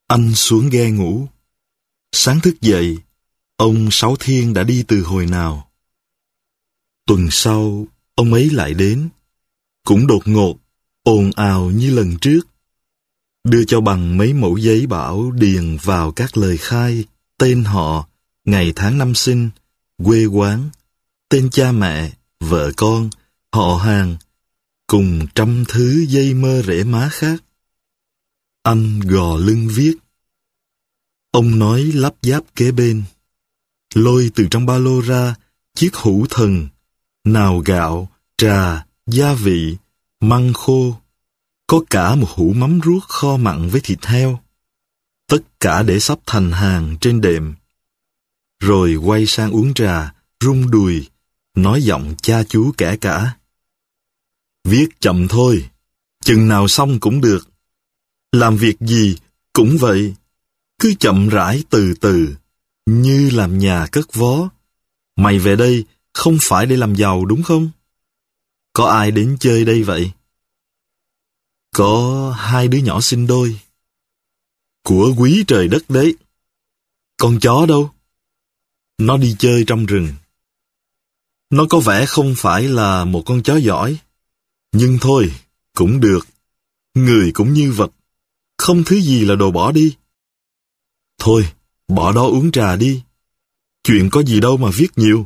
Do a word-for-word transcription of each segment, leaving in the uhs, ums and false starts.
Anh xuống ghe ngủ. Sáng thức dậy, ông Sáu Thiên đã đi từ hồi nào. Tuần sau, ông ấy lại đến. Cũng đột ngột, ồn ào như lần trước. Đưa cho bằng mấy mẩu giấy bảo điền vào các lời khai, tên họ, ngày tháng năm sinh, quê quán, tên cha mẹ, vợ con, họ hàng, cùng trăm thứ dây mơ rễ má khác. Anh gò lưng viết. Ông nói lắp giáp kế bên. Lôi từ trong ba lô ra chiếc hũ thần, nào gạo, trà, gia vị, măng khô. Có cả một hũ mắm ruốc kho mặn với thịt heo. Tất cả để sắp thành hàng trên đệm. Rồi quay sang uống trà, rung đùi, nói giọng cha chú kẻ cả. Viết chậm thôi, chừng nào xong cũng được. Làm việc gì cũng vậy, cứ chậm rãi từ từ, như làm nhà cất vó. Mày về đây không phải để làm giàu đúng không? Có ai đến chơi đây vậy? Có hai đứa nhỏ sinh đôi. Của quý trời đất đấy. Con chó đâu? Nó đi chơi trong rừng. Nó có vẻ không phải là một con chó giỏi. Nhưng thôi, cũng được. Người cũng như vật. Không thứ gì là đồ bỏ đi. Thôi, bỏ đó uống trà đi. Chuyện có gì đâu mà viết nhiều.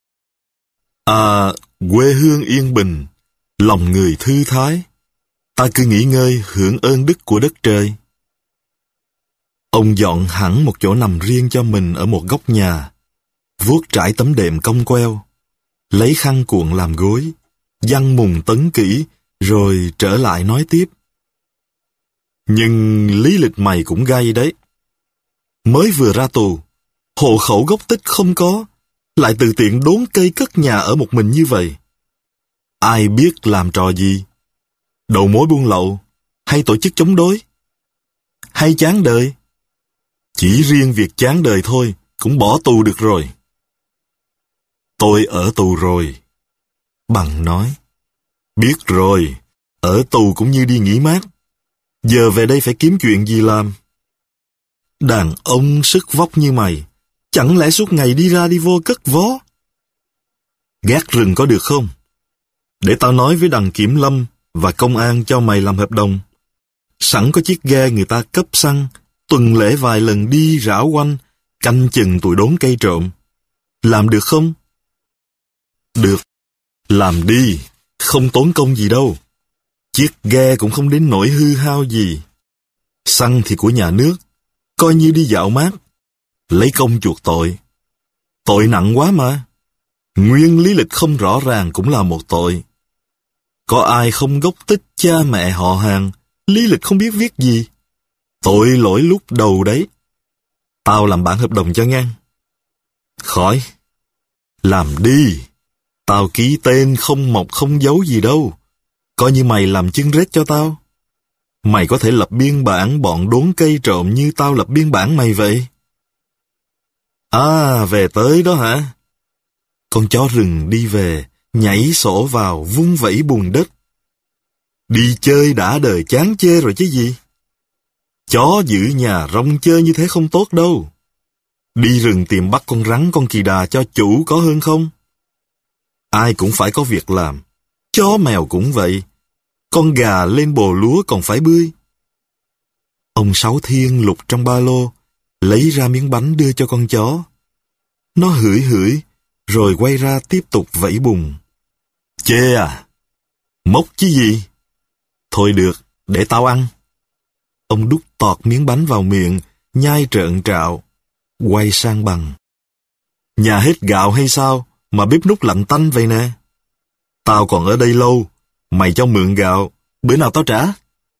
À, quê hương yên bình, lòng người thư thái. Ta cứ nghỉ ngơi hưởng ơn đức của đất trời. Ông dọn hẳn một chỗ nằm riêng cho mình ở một góc nhà, vuốt trải tấm đệm cong queo, lấy khăn cuộn làm gối, giăng mùng tấn kỹ, rồi trở lại nói tiếp. Nhưng lý lịch mày cũng gay đấy. Mới vừa ra tù, hộ khẩu gốc tích không có, lại tự tiện đốn cây cất nhà ở một mình như vậy. Ai biết làm trò gì? Đầu mối buôn lậu, hay tổ chức chống đối? Hay chán đời? Chỉ riêng việc chán đời thôi, cũng bỏ tù được rồi. Tôi ở tù rồi. Bằng nói. Biết rồi, ở tù cũng như đi nghỉ mát. Giờ về đây phải kiếm chuyện gì làm? Đàn ông sức vóc như mày, chẳng lẽ suốt ngày đi ra đi vô cất vó? Gác rừng có được không? Để tao nói với đằng kiểm lâm và công an cho mày làm hợp đồng. Sẵn có chiếc ghe người ta cấp xăng, tuần lễ vài lần đi rảo quanh, canh chừng tụi đốn cây trộm. Làm được không? Được. Làm đi, không tốn công gì đâu. Chiếc ghe cũng không đến nỗi hư hao gì. Xăng thì của nhà nước, coi như đi dạo mát. Lấy công chuộc tội. Tội nặng quá mà. Nguyên lý lịch không rõ ràng cũng là một tội. Có ai không gốc tích cha mẹ họ hàng, lý lịch không biết viết gì? Tội lỗi lúc đầu đấy. Tao làm bản hợp đồng cho ngang. Khỏi. Làm đi. Tao ký tên không mộc không dấu gì đâu. Coi như mày làm chân rết cho tao. Mày có thể lập biên bản bọn đốn cây trộm như tao lập biên bản mày vậy. À, về tới đó hả? Con chó rừng đi về, nhảy sổ vào, vung vẩy bùn đất. Đi chơi đã đời chán chê rồi chứ gì. Chó giữ nhà rong chơi như thế không tốt đâu. Đi rừng tìm bắt con rắn, con kỳ đà cho chủ có hơn không? Ai cũng phải có việc làm. Chó mèo cũng vậy. Con gà lên bồ lúa còn phải bươi. Ông Sáu Thiên lục trong ba lô, lấy ra miếng bánh đưa cho con chó. Nó hửi hửi, rồi quay ra tiếp tục vẫy bùn. Chê à? Mốc chứ gì? Thôi được, để tao ăn. Ông đút tọt miếng bánh vào miệng, nhai trợn trạo, quay sang Bằng. Nhà hết gạo hay sao, mà bếp núc lạnh tanh vậy nè? Tao còn ở đây lâu, mày cho mượn gạo, bữa nào tao trả.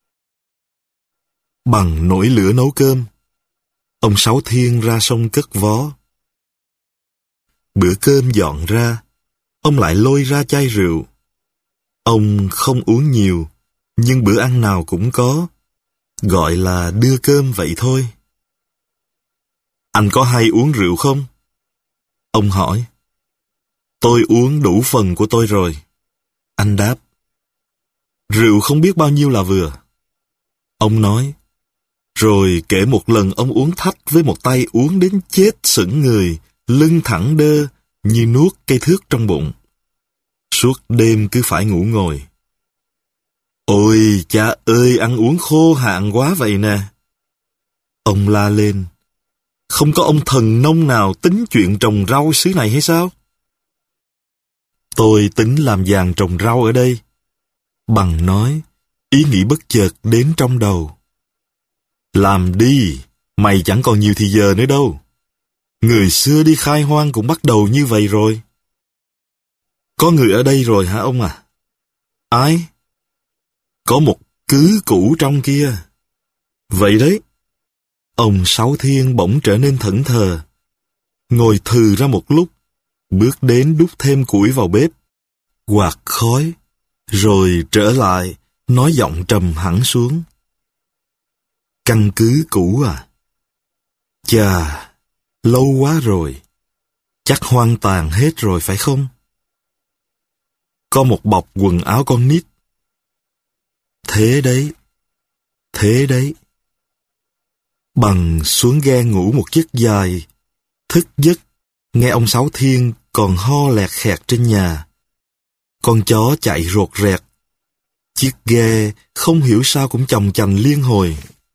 Bằng nổi lửa nấu cơm. Ông Sáu Thiên ra sông cất vó. Bữa cơm dọn ra, ông lại lôi ra chai rượu. Ông không uống nhiều, nhưng bữa ăn nào cũng có. Gọi là đưa cơm vậy thôi. Anh có hay uống rượu không? Ông hỏi. Tôi uống đủ phần của tôi rồi. Anh đáp. Rượu không biết bao nhiêu là vừa. Ông nói. Rồi kể một lần ông uống thách với một tay uống đến chết sững người, lưng thẳng đơ, như nuốt cây thước trong bụng. Suốt đêm cứ phải ngủ ngồi. Ôi cha ơi, ăn uống khô hạn quá vậy nè. Ông la lên. Không có ông thần nông nào tính chuyện trồng rau xứ này hay sao? Tôi tính làm vàng trồng rau ở đây. Bằng nói, ý nghĩ bất chợt đến trong đầu. Làm đi, mày chẳng còn nhiều thì giờ nữa đâu. Người xưa đi khai hoang cũng bắt đầu như vậy rồi. Có người ở đây rồi hả ông à? Ai? Có một cứ cũ trong kia. Vậy đấy. Ông Sáu Thiên bỗng trở nên thẫn thờ. Ngồi thừ ra một lúc, bước đến đút thêm củi vào bếp, quạt khói, rồi trở lại, nói giọng trầm hẳn xuống. Căn cứ cũ à? Chà, lâu quá rồi. Chắc hoang tàn hết rồi phải không? Có một bọc quần áo con nít. Thế đấy, thế đấy. Bằng xuống ghe ngủ một giấc dài, thức giấc, nghe ông Sáu Thiên còn ho lẹt khẹt trên nhà. Con chó chạy rột rẹt. Chiếc ghe không hiểu sao cũng chồng chành liên hồi.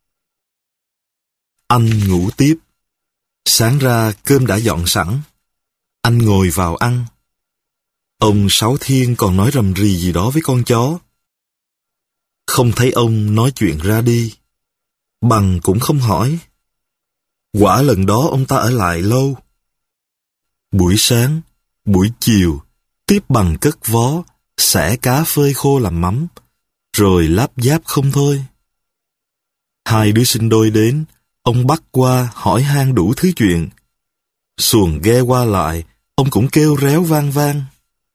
Anh ngủ tiếp. Sáng ra cơm đã dọn sẵn. Anh ngồi vào ăn. Ông Sáu Thiên còn nói rầm rì gì đó với con chó. Không thấy ông nói chuyện ra đi. Bằng cũng không hỏi. Quả lần đó ông ta ở lại lâu. Buổi sáng, buổi chiều, tiếp Bằng cất vó, xẻ cá phơi khô làm mắm, rồi láp giáp không thôi. Hai đứa sinh đôi đến, ông bắt qua hỏi han đủ thứ chuyện. Xuồng ghe qua lại, ông cũng kêu réo vang vang.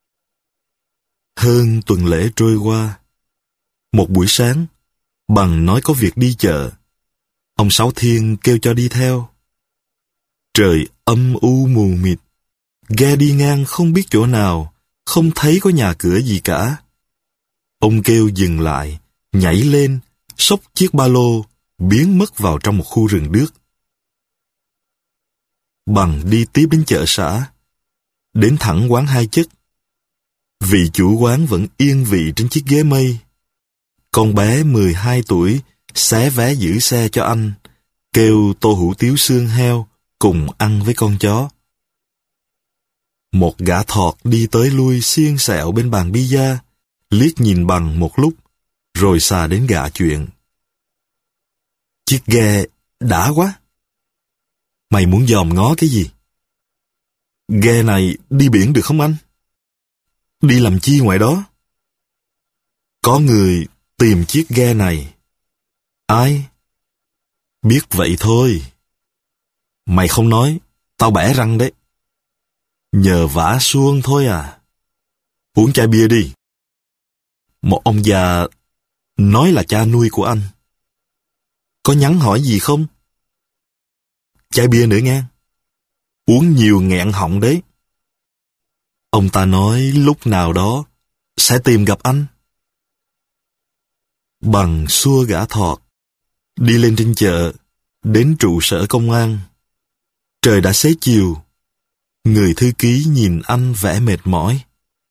Hơn tuần lễ trôi qua. Một buổi sáng, Bằng nói có việc đi chợ. Ông Sáu Thiên kêu cho đi theo. Trời âm u mù mịt. Ghe đi ngang không biết chỗ nào, không thấy có nhà cửa gì cả. Ông kêu dừng lại, nhảy lên, xốc chiếc ba lô, biến mất vào trong một khu rừng đước. Bằng đi tiếp đến chợ xã, đến thẳng quán Hai Chất. Vị chủ quán vẫn yên vị trên chiếc ghế mây. Con bé mười hai tuổi xé vé giữ xe cho anh, kêu tô hủ tiếu xương heo cùng ăn với con chó. Một gã thọt đi tới lui xiên xẹo bên bàn bia, liếc nhìn Bằng một lúc, rồi xà đến gạ chuyện. Chiếc ghe đã quá. Mày muốn dòm ngó cái gì? Ghe này đi biển được không anh? Đi làm chi ngoài đó? Có người tìm chiếc ghe này. Ai? Biết vậy thôi. Mày không nói, tao bẻ răng đấy. Nhờ vả xuông thôi à. Uống chai bia đi. Một ông già nói là cha nuôi của anh. Có nhắn hỏi gì không? Chai bia nữa nghe. Uống nhiều nghẹn họng đấy. Ông ta nói lúc nào đó sẽ tìm gặp anh. Bằng xua gã thọt, đi lên trên chợ, đến trụ sở công an. Trời đã xế chiều. Người thư ký nhìn anh vẻ mệt mỏi.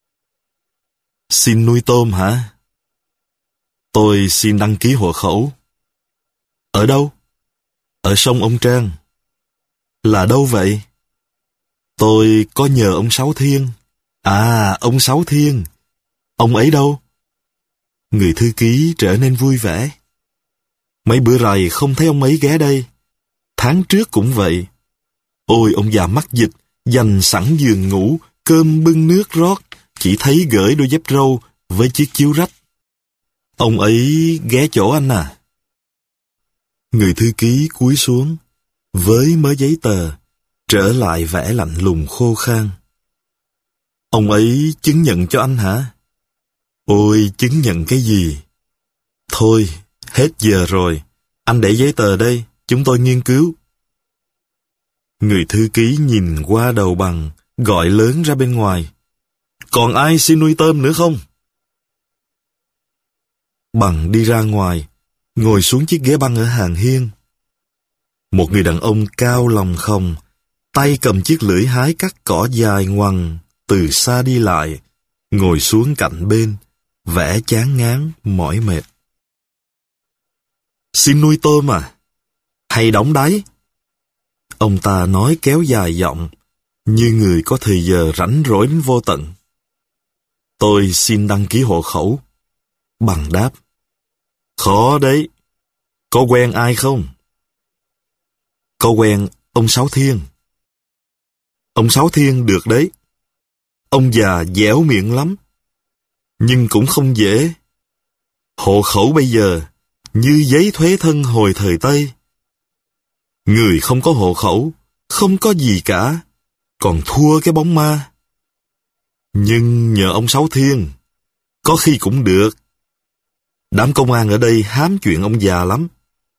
Xin nuôi tôm hả? Tôi xin đăng ký hộ khẩu. Ở đâu? Ở sông Ông Trang. Là đâu vậy? Tôi có nhờ ông Sáu Thiên. À, ông Sáu Thiên. Ông ấy đâu? Người thư ký trở nên vui vẻ. Mấy bữa rày không thấy ông ấy ghé đây. Tháng trước cũng vậy. Ôi ông già mắc dịch, dành sẵn giường ngủ, cơm bưng nước rót, chỉ thấy gửi đôi dép râu với chiếc chiếu rách. Ông ấy ghé chỗ anh à? Người thư ký cúi xuống, với mớ giấy tờ, trở lại vẻ lạnh lùng khô khan. Ông ấy chứng nhận cho anh hả? Ôi, chứng nhận cái gì? Thôi, hết giờ rồi. Anh để giấy tờ đây, chúng tôi nghiên cứu. Người thư ký nhìn qua đầu Bằng, gọi lớn ra bên ngoài. Còn ai xin nuôi tôm nữa không? Bằng đi ra ngoài, ngồi xuống chiếc ghế băng ở hàng hiên, Một người đàn ông cao lòng khòng, tay cầm chiếc lưỡi hái cắt cỏ dài ngoằng, từ xa đi lại, ngồi xuống cạnh bên, vẻ chán ngán, mỏi mệt. Xin nuôi tôm à? Hay đóng đáy? Ông ta nói kéo dài giọng, như người có thời giờ rảnh rỗi đến vô tận. Tôi xin đăng ký hộ khẩu. Bằng đáp. Khó đấy. Có quen ai không? Có quen ông Sáu Thiên. Ông Sáu Thiên được đấy. Ông già dẻo miệng lắm. Nhưng cũng không dễ. Hộ khẩu bây giờ như giấy thuế thân hồi thời Tây. Người không có hộ khẩu, không có gì cả, còn thua cái bóng ma. Nhưng nhờ ông Sáu Thiên, có khi cũng được. Đám công an ở đây hám chuyện ông già lắm.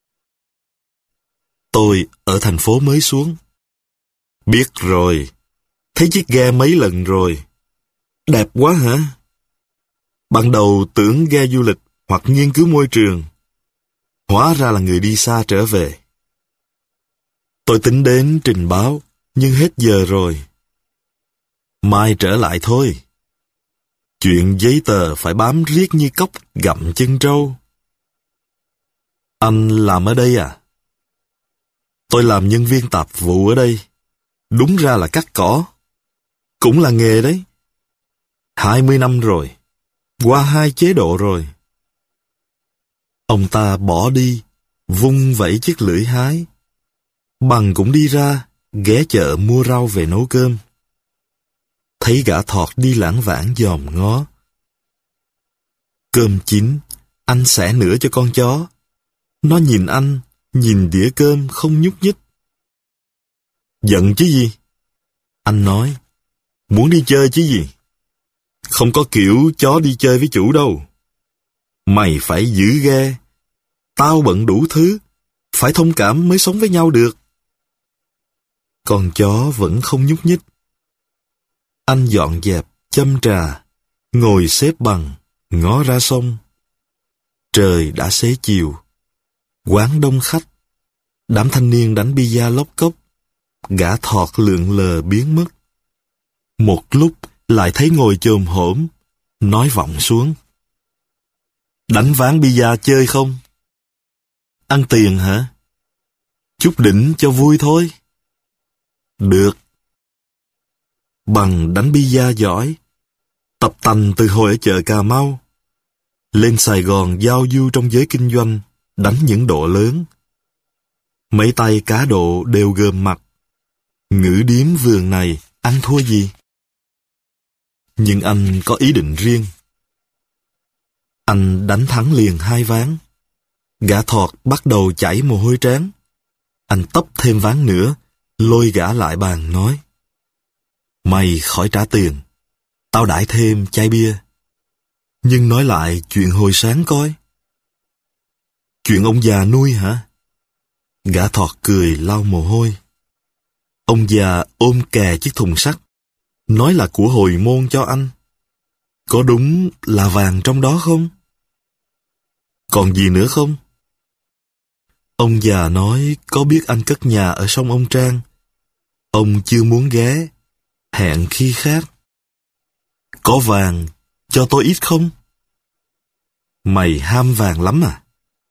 Tôi ở thành phố mới xuống. Biết rồi, thấy chiếc ghe mấy lần rồi. Đẹp quá hả? Ban đầu tưởng ghe du lịch hoặc nghiên cứu môi trường. Hóa ra là người đi xa trở về. Tôi tính đến trình báo, nhưng hết giờ rồi. Mai trở lại thôi. Chuyện giấy tờ phải bám riết như cóc gặm chân trâu. Anh làm ở đây à? Tôi làm nhân viên tạp vụ ở đây. Đúng ra là cắt cỏ. Cũng là nghề đấy. Hai mươi năm rồi. Qua hai chế độ rồi. Ông ta bỏ đi, vung vẩy chiếc lưỡi hái. Bằng cũng đi ra, ghé chợ mua rau về nấu cơm. Thấy gã thọt đi lãng vãng dòm ngó. Cơm chín, anh xẻ nửa cho con chó. Nó nhìn anh, nhìn đĩa cơm không nhúc nhích. Giận chứ gì? Anh nói, muốn đi chơi chứ gì? Không có kiểu chó đi chơi với chủ đâu. Mày phải giữ ghe. Tao bận đủ thứ, phải thông cảm mới sống với nhau được. Con chó vẫn không nhúc nhích. Anh dọn dẹp, châm trà, ngồi xếp bằng, ngó ra sông. Trời đã xế chiều. Quán đông khách. Đám thanh niên đánh bia lóc cốc. Gã thọt lượn lờ biến mất. Một lúc lại thấy ngồi chồm hổm, nói vọng xuống. Đánh ván bia chơi không? Ăn tiền hả? Chút đỉnh cho vui thôi. Được. Bằng đánh bia giỏi. Tập tành từ hồi ở chợ Cà Mau. Lên Sài Gòn giao du trong giới kinh doanh, đánh những độ lớn. Mấy tay cá độ đều gờm mặt. Ngữ điếm vườn này ăn thua gì? Nhưng anh có ý định riêng. Anh đánh thắng liền hai ván. Gã thọt bắt đầu chảy mồ hôi trán. Anh tấp thêm ván nữa, lôi gã lại bàn nói. Mày khỏi trả tiền, tao đãi thêm chai bia. Nhưng nói lại chuyện hồi sáng coi. Chuyện ông già nuôi hả? Gã thọt cười lau mồ hôi. Ông già ôm kè chiếc thùng sắt, nói là của hồi môn cho anh. Có đúng là vàng trong đó không? Còn gì nữa không? Ông già nói có biết anh cất nhà ở sông Ông Trang. Ông chưa muốn ghé, hẹn khi khác. Có vàng, cho tôi ít không? Mày ham vàng lắm à?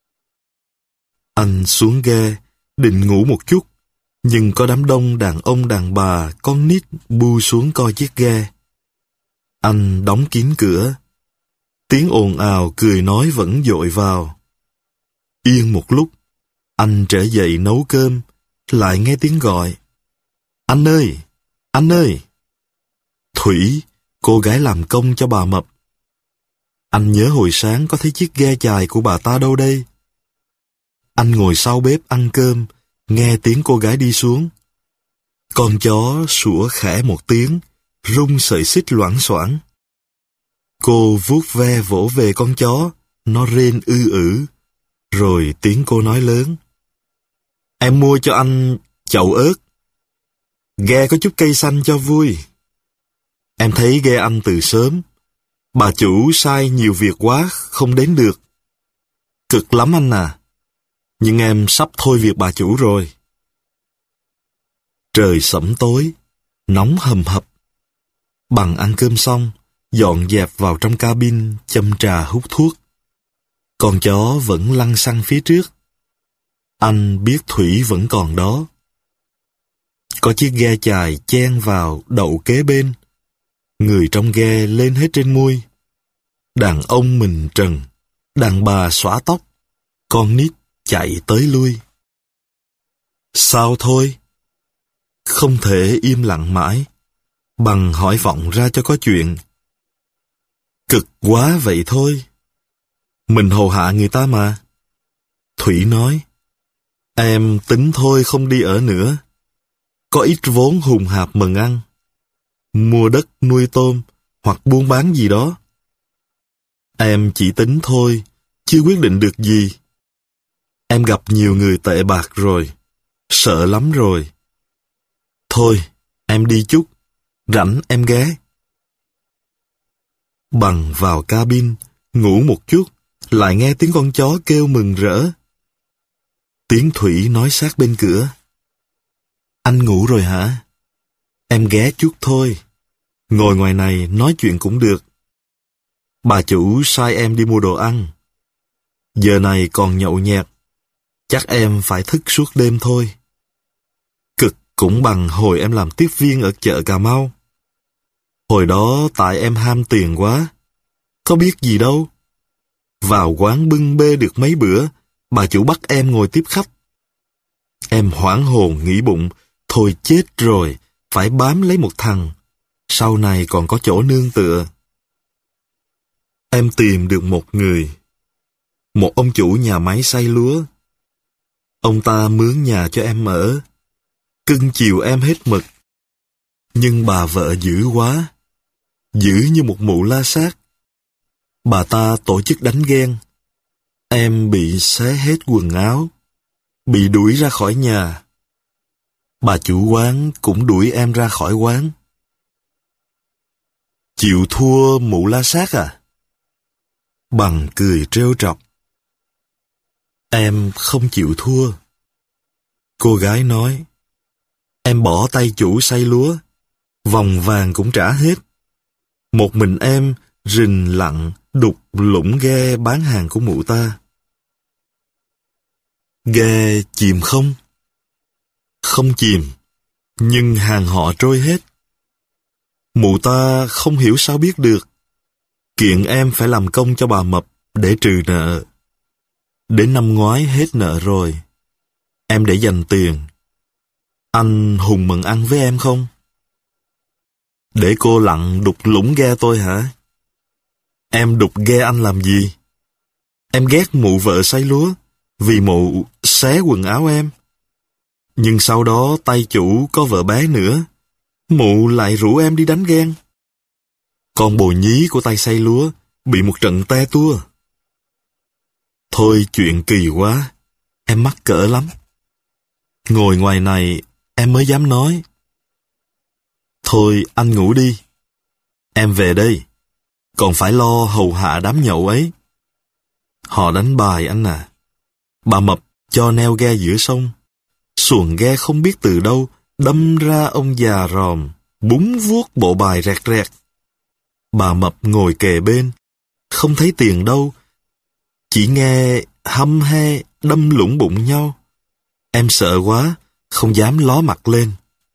Anh xuống ghe, định ngủ một chút, nhưng có đám đông đàn ông đàn bà, con nít bu xuống coi chiếc ghe. Anh đóng kín cửa. Tiếng ồn ào cười nói vẫn dội vào. Yên một lúc, anh trở dậy nấu cơm, lại nghe tiếng gọi. Anh ơi! Anh ơi! Thủy, cô gái làm công cho bà Mập. Anh nhớ hồi sáng có thấy chiếc ghe chài của bà ta đâu đây? Anh ngồi sau bếp ăn cơm, nghe tiếng cô gái đi xuống. Con chó sủa khẽ một tiếng, rung sợi xích loảng xoảng. Cô vuốt ve vỗ về con chó, nó rên ư ử. Rồi tiếng cô nói lớn. Em mua cho anh chậu ớt. Ghe có chút cây xanh cho vui. Em thấy ghe anh từ sớm. Bà chủ sai nhiều việc quá, không đến được. Cực lắm anh à. Nhưng em sắp thôi việc bà chủ rồi. Trời sẫm tối, nóng hầm hập. Bằng ăn cơm xong, dọn dẹp vào trong cabin châm trà hút thuốc. Con chó vẫn lăn xăng phía trước. Anh biết Thủy vẫn còn đó. Có chiếc ghe chài chen vào đậu kế bên. Người trong ghe lên hết trên mui. Đàn ông mình trần, đàn bà xõa tóc, con nít chạy tới lui. Sao thôi? Không thể im lặng mãi. Bằng hỏi vọng ra cho có chuyện. Cực quá vậy thôi. Mình hầu hạ người ta mà. Thủy nói, em tính thôi không đi ở nữa. Có ít vốn hùng hạp mần ăn. Mua đất nuôi tôm hoặc buôn bán gì đó. Em chỉ tính thôi, chưa quyết định được gì. Em gặp nhiều người tệ bạc rồi, sợ lắm rồi. Thôi, em đi chút, rảnh em ghé. Bằng vào cabin, ngủ một chút, lại nghe tiếng con chó kêu mừng rỡ. Tiếng Thủy nói sát bên cửa. Anh ngủ rồi hả? Em ghé chút thôi. Ngồi ngoài này nói chuyện cũng được. Bà chủ sai em đi mua đồ ăn. Giờ này còn nhậu nhẹt. Chắc em phải thức suốt đêm thôi. Cực cũng bằng hồi em làm tiếp viên ở chợ Cà Mau. Hồi đó tại em ham tiền quá. Có biết gì đâu. Vào quán bưng bê được mấy bữa, bà chủ bắt em ngồi tiếp khách. Em hoảng hồn nghĩ bụng, thôi chết rồi, phải bám lấy một thằng. Sau này còn có chỗ nương tựa. Em tìm được một người. Một ông chủ nhà máy xay lúa. Ông ta mướn nhà cho em ở. Cưng chiều em hết mực. Nhưng bà vợ dữ quá. Dữ như một mụ la sát. Bà ta tổ chức đánh ghen. Em bị xé hết quần áo. Bị đuổi ra khỏi nhà. Bà chủ quán cũng đuổi em ra khỏi quán. Chịu thua mụ la sát à? Bằng cười trêu trọc. Em không chịu thua. Cô gái nói. Em bỏ tay chủ xay lúa. Vòng vàng cũng trả hết. Một mình em rình lặng đục lũng ghe bán hàng của mụ ta. Ghe chìm không? Không chìm, nhưng hàng họ trôi hết. Mụ ta không hiểu sao biết được. Kiện em phải làm công cho bà Mập để trừ nợ. Đến năm ngoái hết nợ rồi. Em để dành tiền. Anh hùng mừng ăn với em không? Để cô lặn đục lũng ghe tôi hả? Em đục ghe anh làm gì? Em ghét mụ vợ xay lúa vì mụ xé quần áo em. Nhưng sau đó tay chủ có vợ bé nữa. Mụ lại rủ em đi đánh ghen. Con bồ nhí của tay xay lúa bị một trận te tua. Thôi chuyện kỳ quá. Em mắc cỡ lắm. Ngồi ngoài này em mới dám nói. Thôi anh ngủ đi. Em về đây. Còn phải lo hầu hạ đám nhậu ấy. Họ đánh bài anh à. Bà Mập cho neo ghe giữa sông. Xuồng ghe không biết từ đâu đâm ra ông già ròm, búng vuốt bộ bài rẹt rẹt. Bà Mập ngồi kề bên, không thấy tiền đâu. Chỉ nghe hăm he đâm lũng bụng nhau. Em sợ quá, không dám ló mặt lên.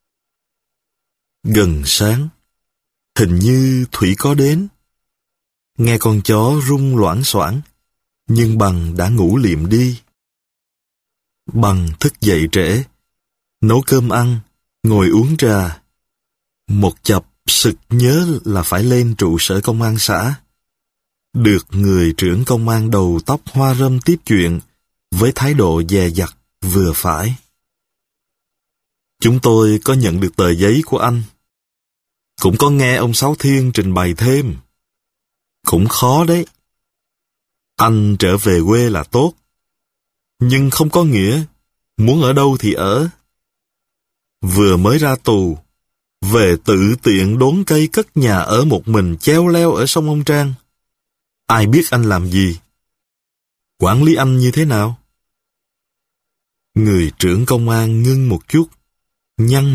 Gần sáng, hình như Thủy có đến. Nghe con chó rung loảng xoảng, nhưng Bằng đã ngủ liệm đi. Bằng thức dậy trễ, nấu cơm ăn, ngồi uống trà. Một chập sực nhớ là phải lên trụ sở công an xã. Được người trưởng công an đầu tóc hoa râm tiếp chuyện, với thái độ dè dặt vừa phải. Chúng tôi có nhận được tờ giấy của anh. Cũng có nghe ông Sáu Thiên trình bày thêm. Cũng khó đấy. Anh trở về quê là tốt. Nhưng không có nghĩa, muốn ở đâu thì ở. Vừa mới ra tù, về tự tiện đốn cây cất nhà ở một mình treo leo ở sông Ông Trang. Ai biết anh làm gì? Quản lý anh như thế nào? Người trưởng công an ngưng một chút, nhăn mặt,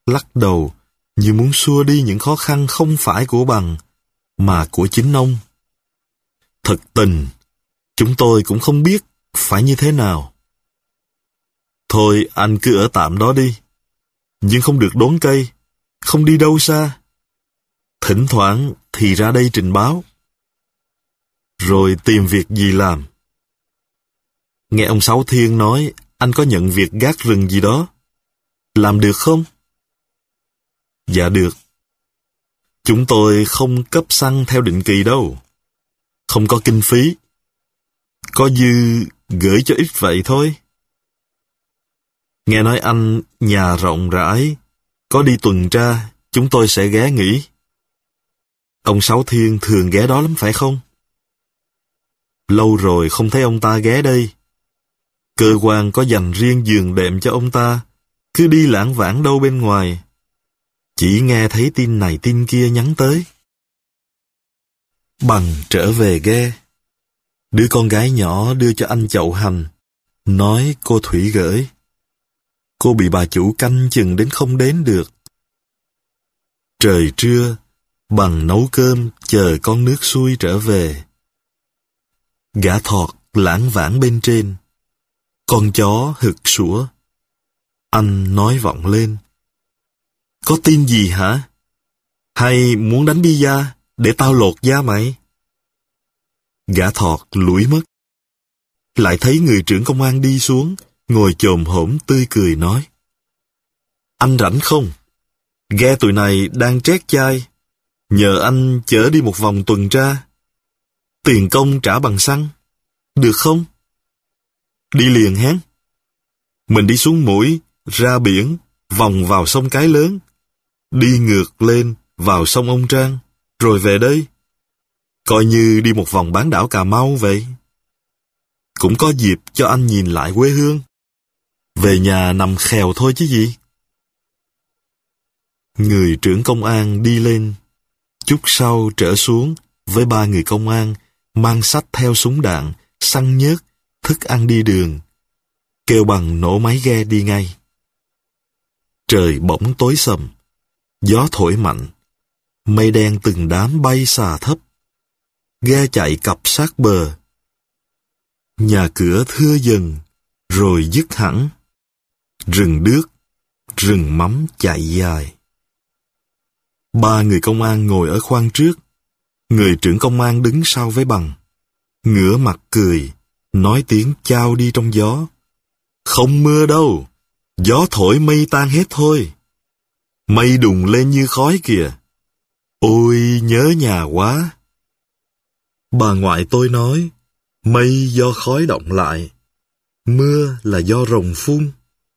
lắc đầu, như muốn xua đi những khó khăn không phải của Bằng, mà của chính ông. Thật tình, chúng tôi cũng không biết phải như thế nào. Thôi anh cứ ở tạm đó đi, nhưng không được đốn cây, không đi đâu xa. Thỉnh thoảng thì ra đây trình báo. Rồi tìm việc gì làm? Nghe ông Sáu Thiên nói anh có nhận việc gác rừng gì đó. Làm được không? Dạ được. Chúng tôi không cấp xăng theo định kỳ đâu. Không có kinh phí. Có dư gửi cho ít vậy thôi. Nghe nói anh nhà rộng rãi, có đi tuần tra, chúng tôi sẽ ghé nghỉ. Ông Sáu Thiên thường ghé đó lắm phải không? Lâu rồi không thấy ông ta ghé đây. Cơ quan có dành riêng giường đệm cho ông ta, cứ đi lãng vãng đâu bên ngoài. Chỉ nghe thấy tin này tin kia nhắn tới. Bằng trở về ghe. Đứa con gái nhỏ đưa cho anh chậu hành, nói cô Thủy gửi. Cô bị bà chủ canh chừng đến không đến được. Trời trưa, Bằng nấu cơm chờ con nước xuôi trở về. Gã thọt lãng vãng bên trên. Con chó hực sủa. Anh nói vọng lên. Có tin gì hả? Hay muốn đánh bi-a để tao lột da mày? Gã thọt lủi mất. Lại thấy người trưởng công an đi xuống, ngồi chồm hổm tươi cười nói. Anh rảnh không? Ghe tụi này đang trét chai. Nhờ anh chở đi một vòng tuần tra. Tiền công trả bằng xăng. Được không? Đi liền hén. Mình đi xuống Mũi, ra biển, vòng vào sông Cái Lớn. Đi ngược lên, vào sông Ông Trang, rồi về đây. Coi như đi một vòng bán đảo Cà Mau vậy. Cũng có dịp cho anh nhìn lại quê hương. Về nhà nằm khèo thôi chứ gì. Người trưởng công an đi lên, chút sau trở xuống với ba người công an mang xách theo súng đạn, xăng nhớt, thức ăn đi đường. Kêu Bằng nổ máy ghe đi ngay. Trời bỗng tối sầm, gió thổi mạnh, mây đen từng đám bay xà thấp. Ghe chạy cập sát bờ. Nhà cửa thưa dần, rồi dứt hẳn. Rừng đước, rừng mắm chạy dài. Ba người công an ngồi ở khoang trước. Người trưởng công an đứng sau với Bằng. Ngửa mặt cười, nói tiếng chao đi trong gió. Không mưa đâu, gió thổi mây tan hết thôi. Mây đùng lên như khói kìa. Ôi nhớ nhà quá. Bà ngoại tôi nói, mây do khói động lại, mưa là do rồng phun.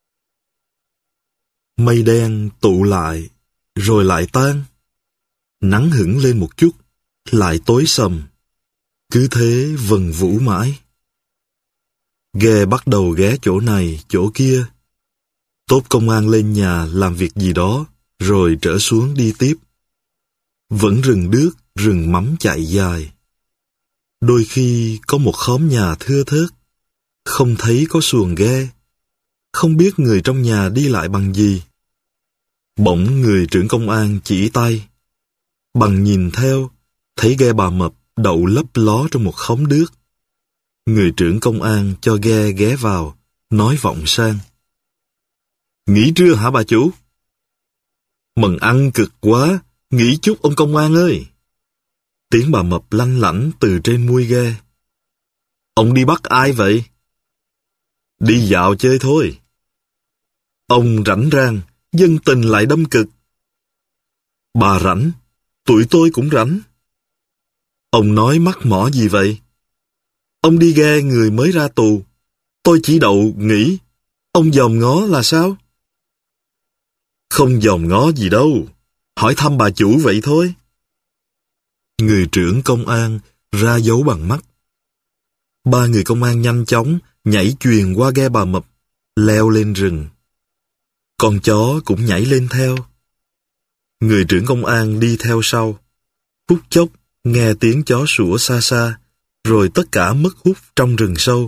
Mây đen tụ lại, rồi lại tan. Nắng hửng lên một chút, lại tối sầm. Cứ thế vần vũ mãi. Ghe bắt đầu ghé chỗ này, chỗ kia. Tốp công an lên nhà làm việc gì đó, rồi trở xuống đi tiếp. Vẫn rừng đước, rừng mắm chạy dài. Đôi khi có một khóm nhà thưa thớt, không thấy có xuồng ghe, không biết người trong nhà đi lại bằng gì. Bỗng người trưởng công an chỉ tay. Bằng nhìn theo, thấy ghe bà Mập đậu lấp ló trong một khóm đước. Người trưởng công an cho ghe ghé vào, nói vọng sang. Nghỉ trưa hả bà chủ? Mần ăn cực quá, nghỉ chút ông công an ơi. Tiếng bà Mập lanh lảnh từ trên mui ghe. Ông đi bắt ai vậy? Đi dạo chơi thôi. Ông rảnh rang, dân tình lại đâm cực. Bà rảnh, tụi tôi cũng rảnh. Ông nói mắc mỏ gì vậy? Ông đi ghe người mới ra tù. Tôi chỉ đậu nghỉ. Ông dòm ngó là sao? Không dòm ngó gì đâu. Hỏi thăm bà chủ vậy thôi. Người trưởng công an ra dấu bằng mắt. Ba người công an nhanh chóng nhảy chuyền qua ghe bà Mập, leo lên rừng. Con chó cũng nhảy lên theo. Người trưởng công an đi theo sau. Phút chốc nghe tiếng chó sủa xa xa, rồi tất cả mất hút trong rừng sâu.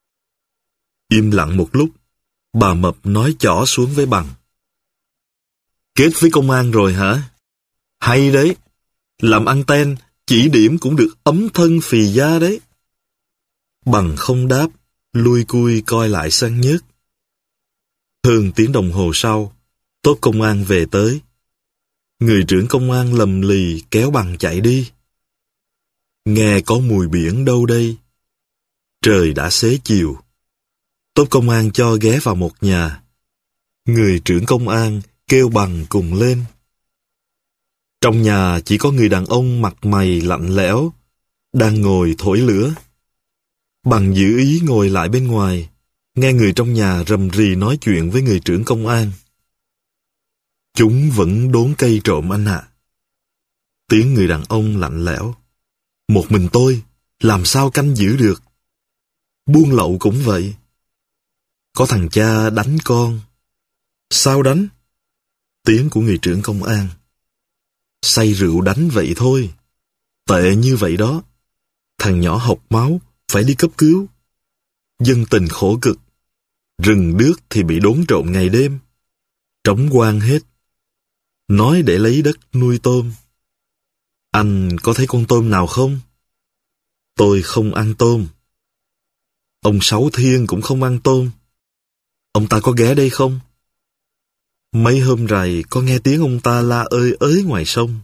Im lặng một lúc, bà Mập nói chỏ xuống với Bằng. Kết với công an rồi hả? Hay đấy. Làm anten, chỉ điểm cũng được ấm thân phì da đấy. Bằng không đáp, lui cui coi lại sang nhớt. Hơn tiếng đồng hồ sau, tốp công an về tới. Người trưởng công an lầm lì kéo Bằng chạy đi. Nghe có mùi biển đâu đây. Trời đã xế chiều. Tốp công an cho ghé vào một nhà. Người trưởng công an kêu Bằng cùng lên. Trong nhà chỉ có người đàn ông mặt mày lạnh lẽo, đang ngồi thổi lửa. Bằng giữ ý ngồi lại bên ngoài, nghe người trong nhà rầm rì nói chuyện với người trưởng công an. Chúng vẫn đốn cây trộm anh ạ. Tiếng người đàn ông lạnh lẽo. Một mình tôi, làm sao canh giữ được? Buôn lậu cũng vậy. Có thằng cha đánh con. Sao đánh? Tiếng của người trưởng công an. Say rượu đánh vậy thôi. Tệ như vậy đó. Thằng nhỏ hộc máu, phải đi cấp cứu. Dân tình khổ cực. Rừng đước thì bị đốn trộm ngày đêm. Trống quan hết. Nói để lấy đất nuôi tôm. Anh có thấy con tôm nào không? Tôi không ăn tôm. Ông Sáu Thiên cũng không ăn tôm. Ông ta có ghé đây không? Mấy hôm rày có nghe tiếng ông ta la ơi ới ngoài sông.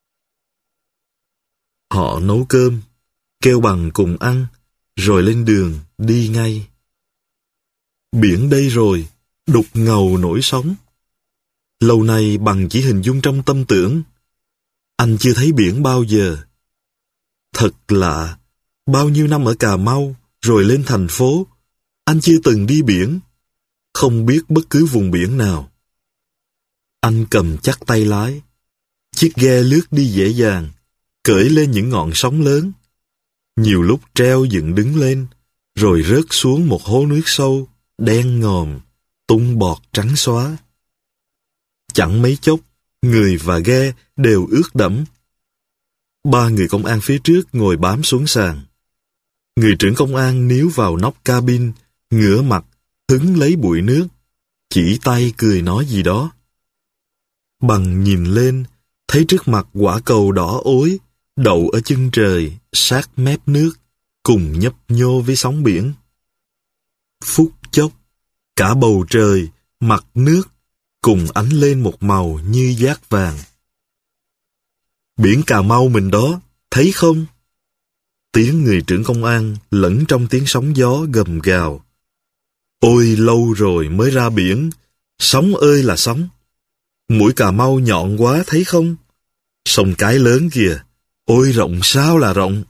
Họ nấu cơm, kêu Bằng cùng ăn, rồi lên đường đi ngay. Biển đây rồi, đục ngầu nổi sóng. Lâu nay Bằng chỉ hình dung trong tâm tưởng. Anh chưa thấy biển bao giờ. Thật lạ, bao nhiêu năm ở Cà Mau, rồi lên thành phố, anh chưa từng đi biển, không biết bất cứ vùng biển nào. Anh cầm chắc tay lái. Chiếc ghe lướt đi dễ dàng, cởi lên những ngọn sóng lớn. Nhiều lúc treo dựng đứng lên, rồi rớt xuống một hố nước sâu, đen ngòm, tung bọt trắng xóa. Chẳng mấy chốc, người và ghe đều ướt đẫm. Ba người công an phía trước ngồi bám xuống sàn. Người trưởng công an níu vào nóc cabin, ngửa mặt, hứng lấy bụi nước, chỉ tay cười nói gì đó. Bằng nhìn lên, thấy trước mặt quả cầu đỏ ối, đậu ở chân trời, sát mép nước, cùng nhấp nhô với sóng biển. Phút chốc, cả bầu trời, mặt nước, cùng ánh lên một màu như dát vàng. Biển Cà Mau mình đó, thấy không? Tiếng người trưởng công an lẫn trong tiếng sóng gió gầm gào. Ôi lâu rồi mới ra biển, sóng ơi là sóng. Mũi Cà Mau nhọn quá thấy không? Sông Cái lớn kìa, ôi rộng sao là rộng.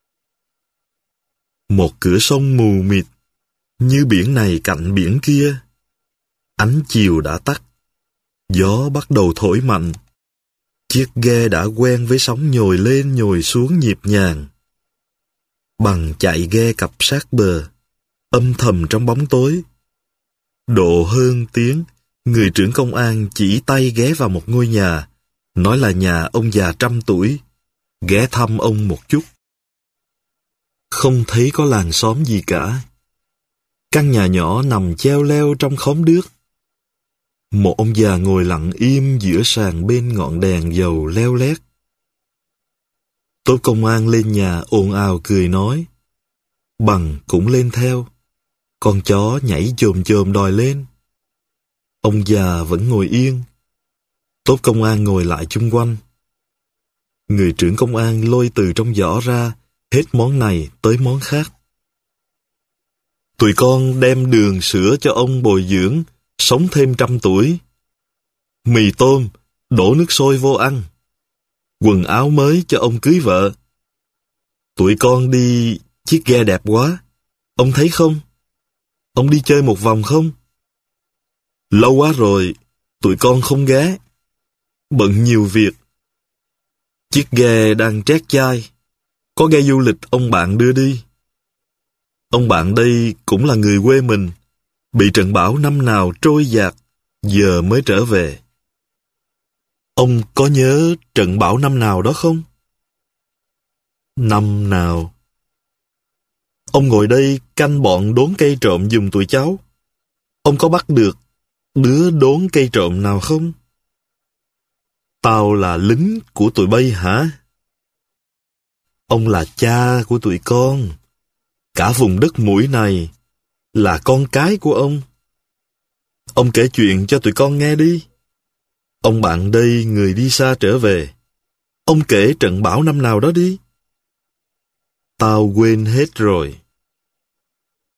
Một cửa sông mù mịt, như biển này cạnh biển kia. Ánh chiều đã tắt, gió bắt đầu thổi mạnh. Chiếc ghe đã quen với sóng nhồi lên nhồi xuống nhịp nhàng. Bằng chạy ghe cập sát bờ, âm thầm trong bóng tối. Độ hơn tiếng, người trưởng công an chỉ tay ghé vào một ngôi nhà, nói là nhà ông già trăm tuổi, ghé thăm ông một chút. Không thấy có làng xóm gì cả. Căn nhà nhỏ nằm cheo leo trong khóm đước. Một ông già ngồi lặng im giữa sàn bên ngọn đèn dầu leo lét. Tốp công an lên nhà ồn ào cười nói. Bằng cũng lên theo. Con chó nhảy chồm chồm đòi lên. Ông già vẫn ngồi yên. Tốp công an ngồi lại chung quanh. Người trưởng công an lôi từ trong giỏ ra hết món này tới món khác. Tụi con đem đường sữa cho ông bồi dưỡng, sống thêm trăm tuổi. Mì tôm, đổ nước sôi vô ăn. Quần áo mới cho ông cưới vợ. Tụi con đi chiếc ghe đẹp quá. Ông thấy không? Ông đi chơi một vòng không? Lâu quá rồi, tụi con không ghé. Bận nhiều việc. Chiếc ghe đang trét chai. Có ghe du lịch ông bạn đưa đi. Ông bạn đây cũng là người quê mình. Bị trận bão năm nào trôi dạt, giờ mới trở về. Ông có nhớ trận bão năm nào đó không? Năm nào? Ông ngồi đây canh bọn đốn cây trộm giùm tụi cháu. Ông có bắt được đứa đốn cây trộm nào không? Tao là lính của tụi bay hả? Ông là cha của tụi con. Cả vùng đất mũi này là con cái của ông. Ông kể chuyện cho tụi con nghe đi. Ông bạn đây người đi xa trở về. Ông kể trận bão năm nào đó đi. Tao quên hết rồi.